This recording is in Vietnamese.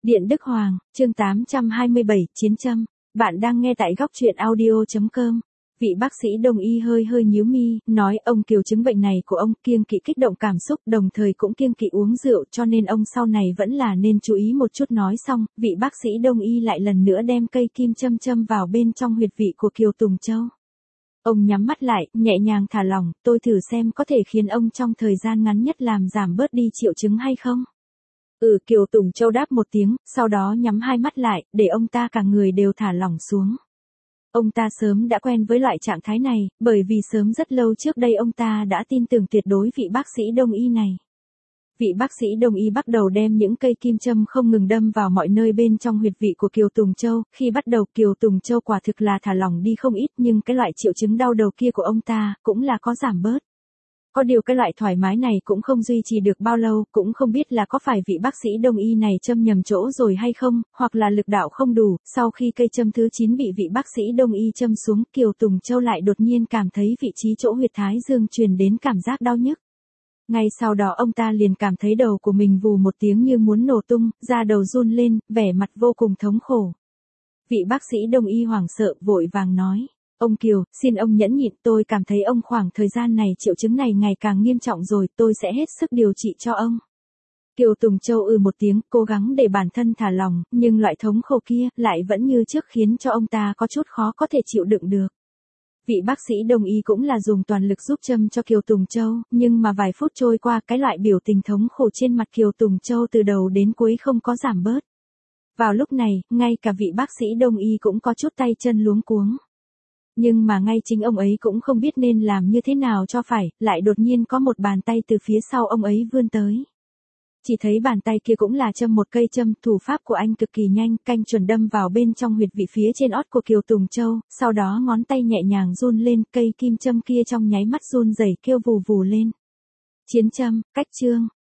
Điện Đức Hoàng, chương 827, Chiến Châm. Bạn đang nghe tại góc truyện audio.com. Vị bác sĩ Đông y hơi nhíu mi, nói ông Kiều chứng bệnh này của ông kiêng kỵ kích động cảm xúc, đồng thời cũng kiêng kỵ uống rượu, cho nên ông sau này vẫn là nên chú ý một chút. Nói xong, vị bác sĩ Đông y lại lần nữa đem cây kim châm châm vào bên trong huyệt vị của Kiều Tùng Châu. Ông nhắm mắt lại, nhẹ nhàng thả lỏng, tôi thử xem có thể khiến ông trong thời gian ngắn nhất làm giảm bớt đi triệu chứng hay không. Kiều Tùng Châu đáp một tiếng, sau đó nhắm hai mắt lại, để ông ta cả người đều thả lỏng xuống. Ông ta sớm đã quen với loại trạng thái này, bởi vì sớm rất lâu trước đây ông ta đã tin tưởng tuyệt đối vị bác sĩ Đông y này. Vị bác sĩ Đông y bắt đầu đem những cây kim châm không ngừng đâm vào mọi nơi bên trong huyệt vị của Kiều Tùng Châu. Khi bắt đầu Kiều Tùng Châu quả thực là thả lỏng đi không ít, nhưng cái loại triệu chứng đau đầu kia của ông ta cũng là có giảm bớt. Có điều cái loại thoải mái này cũng không duy trì được bao lâu, cũng không biết là có phải vị bác sĩ Đông y này châm nhầm chỗ rồi hay không, hoặc là lực đạo không đủ. Sau khi cây châm thứ 9 bị vị bác sĩ Đông y châm xuống, Kiều Tùng Châu lại đột nhiên cảm thấy vị trí chỗ huyệt thái dương truyền đến cảm giác đau nhức. Ngay sau đó ông ta liền cảm thấy đầu của mình vù một tiếng như muốn nổ tung, da đầu run lên, vẻ mặt vô cùng thống khổ. Vị bác sĩ Đông y hoảng sợ, vội vàng nói. Ông Kiều, xin ông nhẫn nhịn, tôi cảm thấy ông khoảng thời gian này triệu chứng này ngày càng nghiêm trọng rồi, tôi sẽ hết sức điều trị cho ông. Kiều Tùng Châu một tiếng, cố gắng để bản thân thả lỏng, nhưng loại thống khổ kia lại vẫn như trước khiến cho ông ta có chút khó có thể chịu đựng được. Vị bác sĩ Đông y cũng là dùng toàn lực giúp châm cho Kiều Tùng Châu, nhưng mà vài phút trôi qua, cái loại biểu tình thống khổ trên mặt Kiều Tùng Châu từ đầu đến cuối không có giảm bớt. Vào lúc này, ngay cả vị bác sĩ Đông y cũng có chút tay chân luống cuống. Nhưng mà ngay chính ông ấy cũng không biết nên làm như thế nào cho phải, lại đột nhiên có một bàn tay từ phía sau ông ấy vươn tới. Chỉ thấy bàn tay kia cũng là châm một cây châm, thủ pháp của anh cực kỳ nhanh, canh chuẩn đâm vào bên trong huyệt vị phía trên ót của Kiều Tùng Châu, sau đó ngón tay nhẹ nhàng run lên, cây kim châm kia trong nháy mắt run rẩy kêu vù vù lên. Chiến châm, cách chương.